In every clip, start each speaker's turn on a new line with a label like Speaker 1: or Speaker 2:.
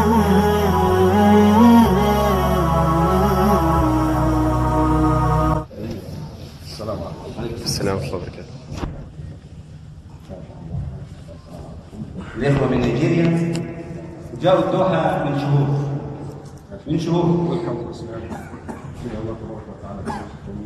Speaker 1: السلام ورحمة الله وبركاته.
Speaker 2: الإخوة من نيجيريا جاءوا الدوحة من شهور
Speaker 3: والحمد لله الله تبارك وتعالى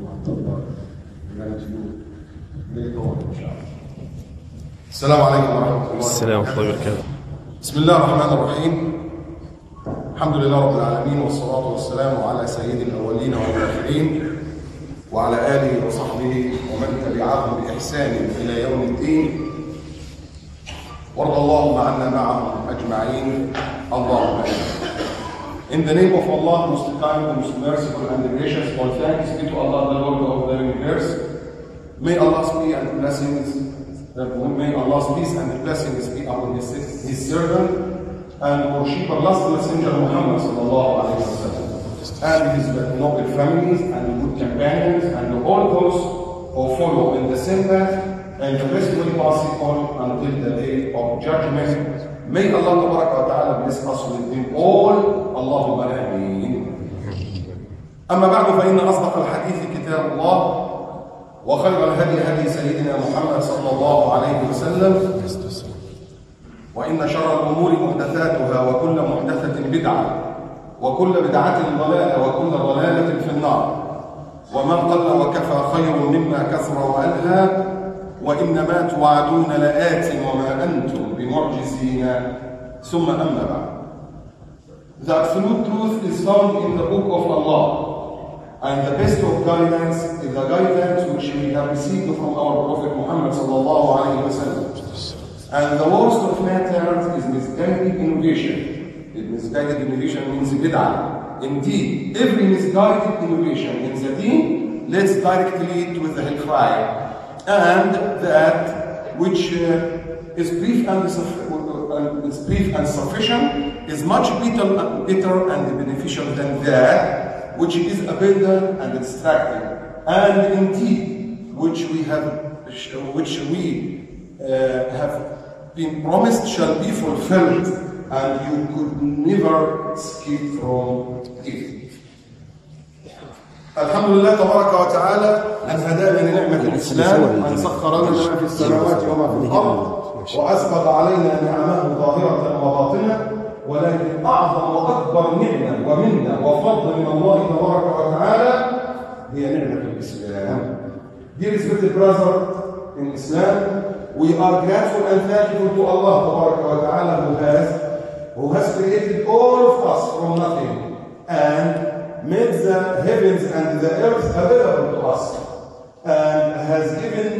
Speaker 3: السلام عليكم ورحمة الله.
Speaker 1: السلام ورحمة الله وبركاته.
Speaker 3: بسم الله الرحمن الرحيم. الحمد لله رب العالمين، والصلاة والسلام على سيد الأولين والآخرين وعلى آله وصحبه ومن تبعهم بإحسان إلى يوم الدين، وارض اللهم عنا معهم أجمعين، اللهم آمين. In the name of Allah, most kind, the most merciful and the gracious, all thanks be to Allah, the Lord of the universe. May Allah's peace and blessings, may Allah's peace and blessings be upon His servant and worshipper, last messenger Muhammad sallallahu alaihi wasallam, and his noble families and good companions, and all those who follow in the same path and the best way possible until the day of judgment. May Allah wa ta'ala bless us with them all. اللهم آمين. أما بعد فإن أصدق الحديث كتاب الله، وخير الهدي هدي سيدنا محمد صلى الله عليه وسلم، وإن شر الأمور محدثاتها، وكل محدثة بدعة، وكل بدعة ضلالة، وكل ضلالة في النار. ومن قل وكفى خير مما كثر وألهى، وإنما توعدون لآت وما أنتم بمعجزين. ثم أما بعد. The absolute truth is found in the book of Allah, and the best of guidance is the guidance which we have received from our Prophet Muhammad sallallahu alaihi wasallam. And the worst of matters is misguided innovation. Misguided innovation means bid'ah. Indeed, every misguided innovation in the deen leads directly to the hellfire, and that which is brief and sufficient is much better and beneficial than that which is abundant and distracting, and indeed which we have been promised shall be fulfilled, and you could never escape from it. الحمد لله تبارك وتعالى أن هدانا لنعمة الإسلام، وأن سخر لنا ما في السماوات وما في الأرض، وأسبغ علينا نعمه ظاهرة وباطنة. ولكن أعظم وأكبر نعمة ومنة وفضل من الله تبارك وتعالى هي نعمة الإسلام. Dear respected brother in Islam, we are grateful and thankful to Allah تبارك وتعالى who has created all of us from nothing and made the heavens and the earth available to us, and has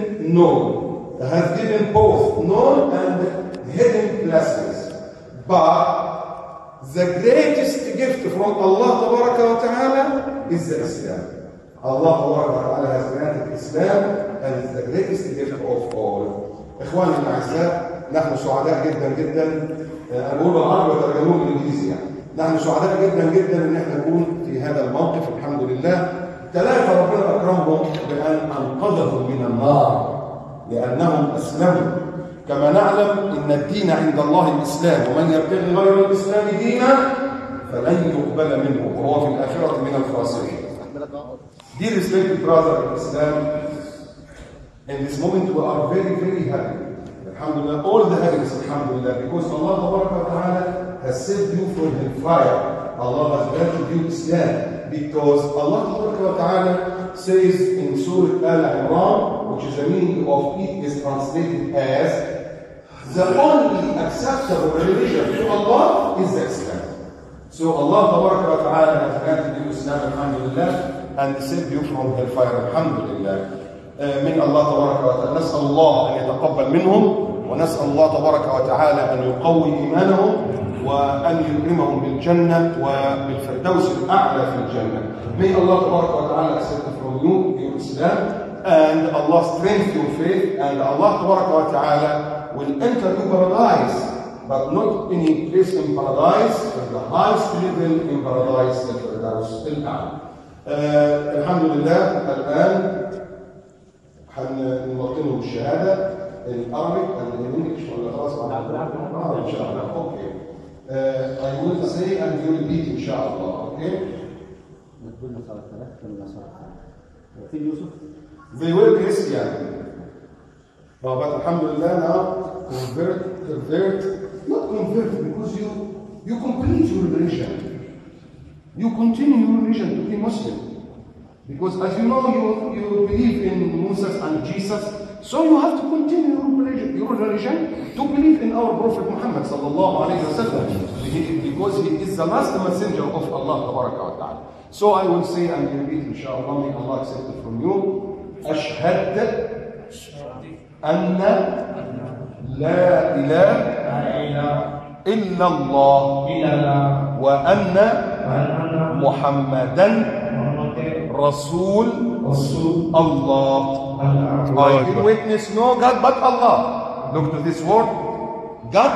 Speaker 3: given both known and hidden blessings. But the greatest gift from Allah ta'ala is the Islam. Allah ta'ala has granted Islam, and it's the greatest gift of all. إخواني الأعزاء، نحن سعداء جدا جدا. أنا بقول بالعربي وترجموه بالإنجليزي يعني. نحن سعداء جدا جدا إن احنا نكون في هذا الموقف، الحمد لله. ثلاثة ربنا أكرمهم بأن أنقذهم من النار لأنهم أسلموا. كما نعلم إن الدين عند الله الإسلام، ومن يبتغي غير الإسلام دينا فلن يقبل منه وهو في الآخرة من الخاسرين. Dear respected brother in Islam, in this moment we are very, very happy. Alhamdulillah, all the happiness, alhamdulillah, because Allah has saved you from hellfire. Allah has granted you Islam, because Allah says in Surah Al-Imran, which is the meaning of it is translated as the only acceptable religion to Allah is the Islam. So Allah has granted you Islam, alhamdulillah, and saved you from hellfire, alhamdulillah. من الله تبارك وتعالى نسأل الله أن يتقبل منهم، ونسأل الله تبارك وتعالى أن يقوي إيمانهم، وأن يكرمهم بالجنة وبالفردوس الأعلى في الجنة. May Allah تبارك وتعالى accept from you your Islam, and Allah strengthen your faith, and Allah تبارك وتعالى will enter to paradise, but not any place in paradise, but the highest level in paradise, the Firdaus الأعلى. الحمد لله. الآن هنوطنه بالشهادة الأرابيك الإنجليش ولا خلاص؟ إن شاء الله. أوكي. I will say and you repeat inshallah, okay? They were Christian. But alhamdulillah now, convert, not convert, because you complete your religion. You continue your religion to be Muslim. Because as you know, you believe in Moses and Jesus, so you have to continue your religion to believe in our Prophet Muhammad sallallahu alayhi wa sallam, because he is the last messenger of Allah wa ta'ala. So I will say and repeat inshallah, may Allah accept it from you. Ashhad anna la ilaha illa Allah wa anna Muhammadan Rasul Allah. I can witness no God but Allah. Look to this word. God,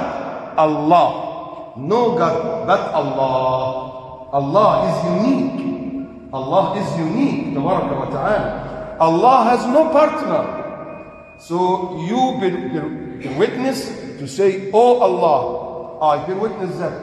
Speaker 3: Allah. No God but Allah. Allah is unique. Allah is unique. Tabaraka wa ta'ala. Allah has no partner. So you bear witness to say, oh Allah, I bear witness that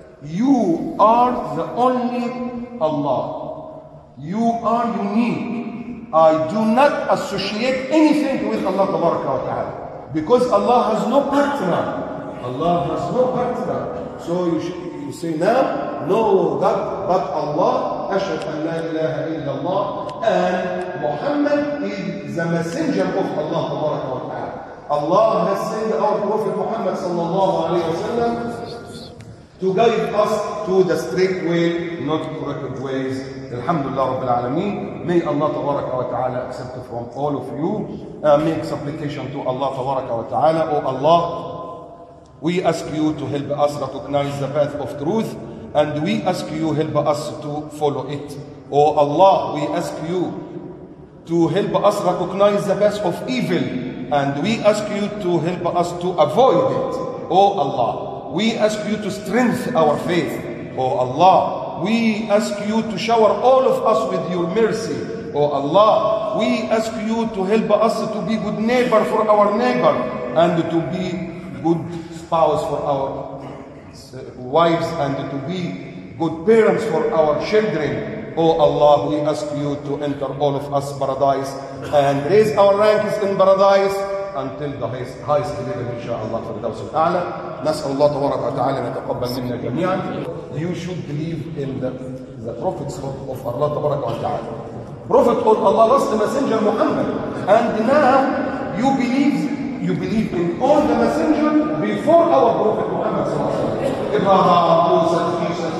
Speaker 3: you are the only Allah. You are unique. I do not associate anything with Allah Ta'ala, because Allah has no partner. Allah has no partner. So you say now, no God but Allah. Ashhadu an la ilaha illallah, and Muhammad is the messenger of Allah Ta'ala. Allah has sent our Prophet Muhammad sallallahu alayhi wa sallam to guide us to the straight way, not crooked ways. Alhamdulillah Rabbil Alameen. May Allah Tabaraka wa Ta'ala accept it from all of you. Make supplication to Allah Tabaraka wa Ta'ala. Oh Allah, we ask you to help us recognize the path of truth, and we ask you help us to follow it. Oh Allah, we ask you to help us recognize the path of evil, and we ask you to help us to avoid it. Oh Allah, we ask you to strengthen our faith. Oh Allah, we ask you to shower all of us with your mercy. Oh Allah, we ask you to help us to be good neighbor for our neighbor, and to be good spouse for our wives, and to be good parents for our children. Oh Allah, we ask you to enter all of us paradise and raise our ranks in paradise until the highest level inshallah for the Ta'ala. نسأل الله تبارك وتعالى أن يتقبل منا جميعا. You should believe in the prophets of Allah تبارك وتعالى. Prophet of Allah, last messenger Muhammad, and now you believe in all the messengers before our Prophet Muhammad sallallahu alaihi wasallam. Abraham, Musa, Jesus,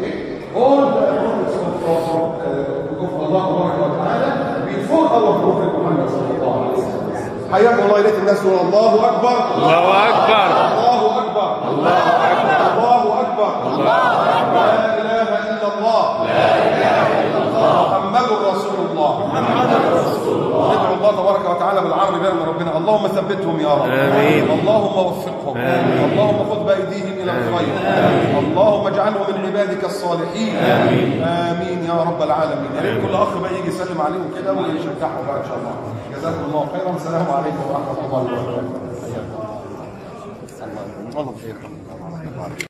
Speaker 3: all the prophets of Allah تبارك وتعالى before our Prophet Muhammad sallallahu alaihi wasallam. حياكم الله. إليك الناس تقول الله أكبر
Speaker 1: الله أكبر
Speaker 3: الله أكبر
Speaker 1: الله أكبر
Speaker 3: الله أكبر الله أكبر. لا إله إلا الله لا إله إلا الله محمد رسول الله محمد رسول الله. ندعو الله تبارك وتعالى بالعربي بين ربنا. اللهم ثبتهم يا رب. آمين. اللهم وفقهم. آمين. اللهم خذ بأيديهم إلى الخير. آمين. اللهم اجعلهم من عبادك الصالحين. آمين. آمين يا رب العالمين. يا ريت كل أخ بقى يجي يسلم عليهم كده ويشجعهم بقى إن شاء الله. جزاكم الله خيرا. السلام عليكم ورحمة الله وبركاته. الله بخير.